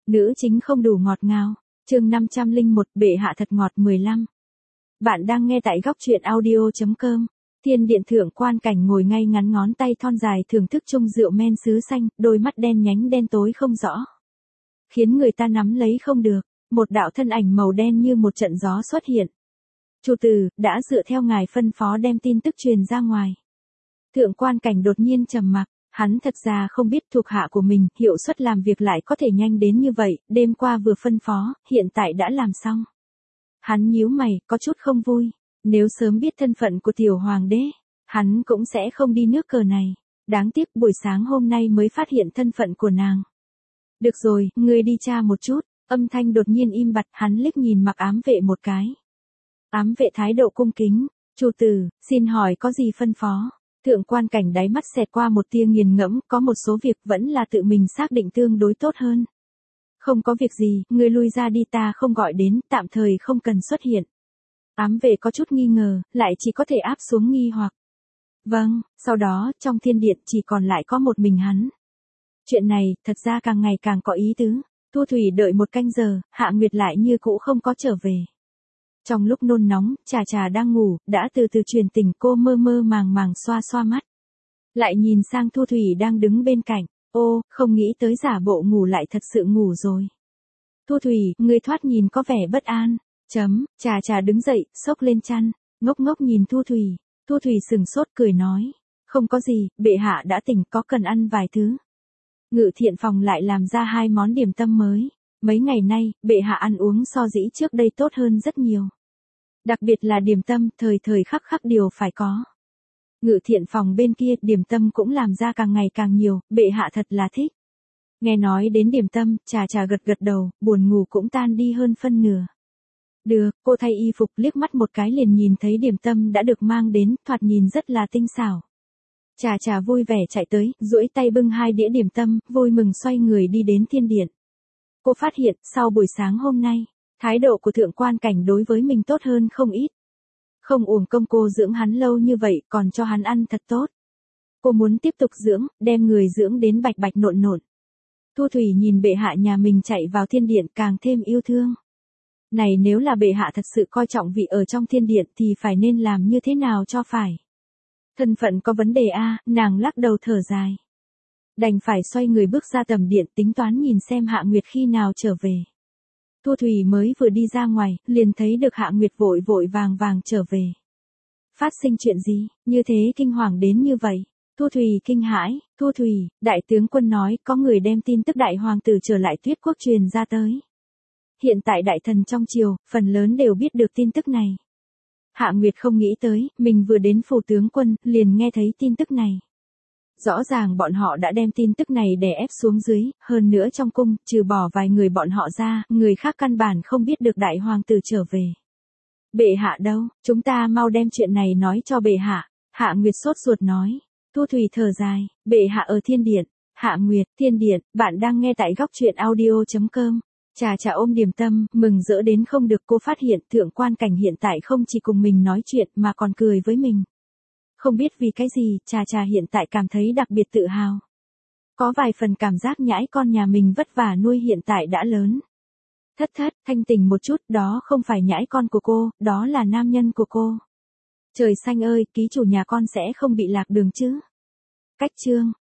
Nữ chính không đủ ngọt ngào. Chương 501, bệ hạ thật ngọt 15. Bạn đang nghe tại góc truyện audio.com. Thiên điện thượng quan cảnh ngồi ngay ngắn, ngón tay thon dài thưởng thức chung rượu men sứ xanh, đôi mắt đen nhánh đen tối không rõ, khiến người ta nắm lấy không được. Một đạo thân ảnh màu đen như một trận gió xuất hiện. Chủ tử, đã dựa theo ngài phân phó đem tin tức truyền ra ngoài. Thượng quan cảnh đột nhiên trầm mặc, hắn thật ra không biết thuộc hạ của mình hiệu suất làm việc lại có thể nhanh đến như vậy, đêm qua vừa phân phó, hiện tại đã làm xong. Hắn nhíu mày, có chút không vui. Nếu sớm biết thân phận của tiểu hoàng đế, hắn cũng sẽ không đi nước cờ này. Đáng tiếc buổi sáng hôm nay mới phát hiện thân phận của nàng. Được rồi, ngươi đi tra một chút. Âm thanh đột nhiên im bặt, hắn liếc nhìn Mặc Ám Vệ một cái. Ám Vệ thái độ cung kính. Chủ tử, xin hỏi có gì phân phó? Thượng quan cảnh đáy mắt xẹt qua một tia nghiền ngẫm, có một số việc vẫn là tự mình xác định tương đối tốt hơn. Không có việc gì, ngươi lui ra đi, ta không gọi đến, tạm thời không cần xuất hiện. Ám Vệ có chút nghi ngờ, lại chỉ có thể áp xuống nghi hoặc. Vâng, sau đó, trong thiên điện chỉ còn lại có một mình hắn. Chuyện này, thật ra càng ngày càng có ý tứ. Thu Thủy đợi một canh giờ, Hạ Nguyệt lại như cũ không có trở về. Trong lúc nôn nóng, Trà Trà đang ngủ, đã từ từ truyền tình, cô mơ mơ màng màng xoa xoa mắt. Lại nhìn sang Thu Thủy đang đứng bên cạnh, ô, không nghĩ tới giả bộ ngủ lại thật sự ngủ rồi. Thu Thủy, người thoát nhìn có vẻ bất an. Trà Trà đứng dậy, xốc lên chăn, ngốc ngốc nhìn Thu Thủy. Thu Thủy sừng sốt cười nói, không có gì, bệ hạ đã tỉnh, có cần ăn vài thứ. Ngự thiện phòng lại làm ra 2 món điểm tâm mới. Mấy ngày nay, bệ hạ ăn uống so dĩ trước đây tốt hơn rất nhiều. Đặc biệt là điểm tâm, thời thời khắc khắc đều phải có. Ngự thiện phòng bên kia, điểm tâm cũng làm ra càng ngày càng nhiều, bệ hạ thật là thích. Nghe nói đến điểm tâm, Trà Trà gật gật đầu, buồn ngủ cũng tan đi hơn phân nửa. Được, cô thay y phục liếc mắt một cái liền nhìn thấy điểm tâm đã được mang đến, thoạt nhìn rất là tinh xảo. Trà Trà vui vẻ chạy tới, duỗi tay bưng 2 đĩa điểm tâm, vui mừng xoay người đi đến thiên điện. Cô phát hiện, sau buổi sáng hôm nay, thái độ của thượng quan cảnh đối với mình tốt hơn không ít. Không uổng công cô dưỡng hắn lâu như vậy, còn cho hắn ăn thật tốt. Cô muốn tiếp tục dưỡng, đem người dưỡng đến bạch bạch nộn nộn. Thu Thủy nhìn bệ hạ nhà mình chạy vào thiên điện càng thêm yêu thương. Này, nếu là bệ hạ thật sự coi trọng vị ở trong thiên điện thì phải nên làm như thế nào cho phải. Thân phận có vấn đề a, nàng lắc đầu thở dài. Đành phải xoay người bước ra tầm điện, tính toán nhìn xem Hạ Nguyệt khi nào trở về. Thu Thủy mới vừa đi ra ngoài, liền thấy được Hạ Nguyệt vội vội vàng vàng trở về. Phát sinh chuyện gì, như thế kinh hoàng đến như vậy? Thu Thủy kinh hãi. Thu Thủy, đại tướng quân nói có người đem tin tức đại hoàng tử trở lại Tuyết quốc truyền ra tới. Hiện tại đại thần trong triều, phần lớn đều biết được tin tức này. Hạ Nguyệt không nghĩ tới, mình vừa đến phủ tướng quân, liền nghe thấy tin tức này. Rõ ràng bọn họ đã đem tin tức này đè ép xuống dưới, hơn nữa trong cung, trừ bỏ vài người bọn họ ra, người khác căn bản không biết được đại hoàng tử trở về. Bệ hạ đâu, chúng ta mau đem chuyện này nói cho bệ hạ. Hạ Nguyệt sốt ruột nói. Thu Thủy thở dài, bệ hạ ở thiên điện. Hạ Nguyệt, thiên điện, bạn đang nghe tại góc truyện audio.com. Trà Trà ôm điểm tâm, mừng rỡ đến không được. Cô phát hiện thượng quan cảnh hiện tại không chỉ cùng mình nói chuyện mà còn cười với mình. Không biết vì cái gì, Trà Trà hiện tại cảm thấy đặc biệt tự hào. Có vài phần cảm giác nhãi con nhà mình vất vả nuôi hiện tại đã lớn. Thất, thanh tỉnh một chút, đó không phải nhãi con của cô, đó là nam nhân của cô. Trời xanh ơi, ký chủ nhà con sẽ không bị lạc đường chứ. Cách chương.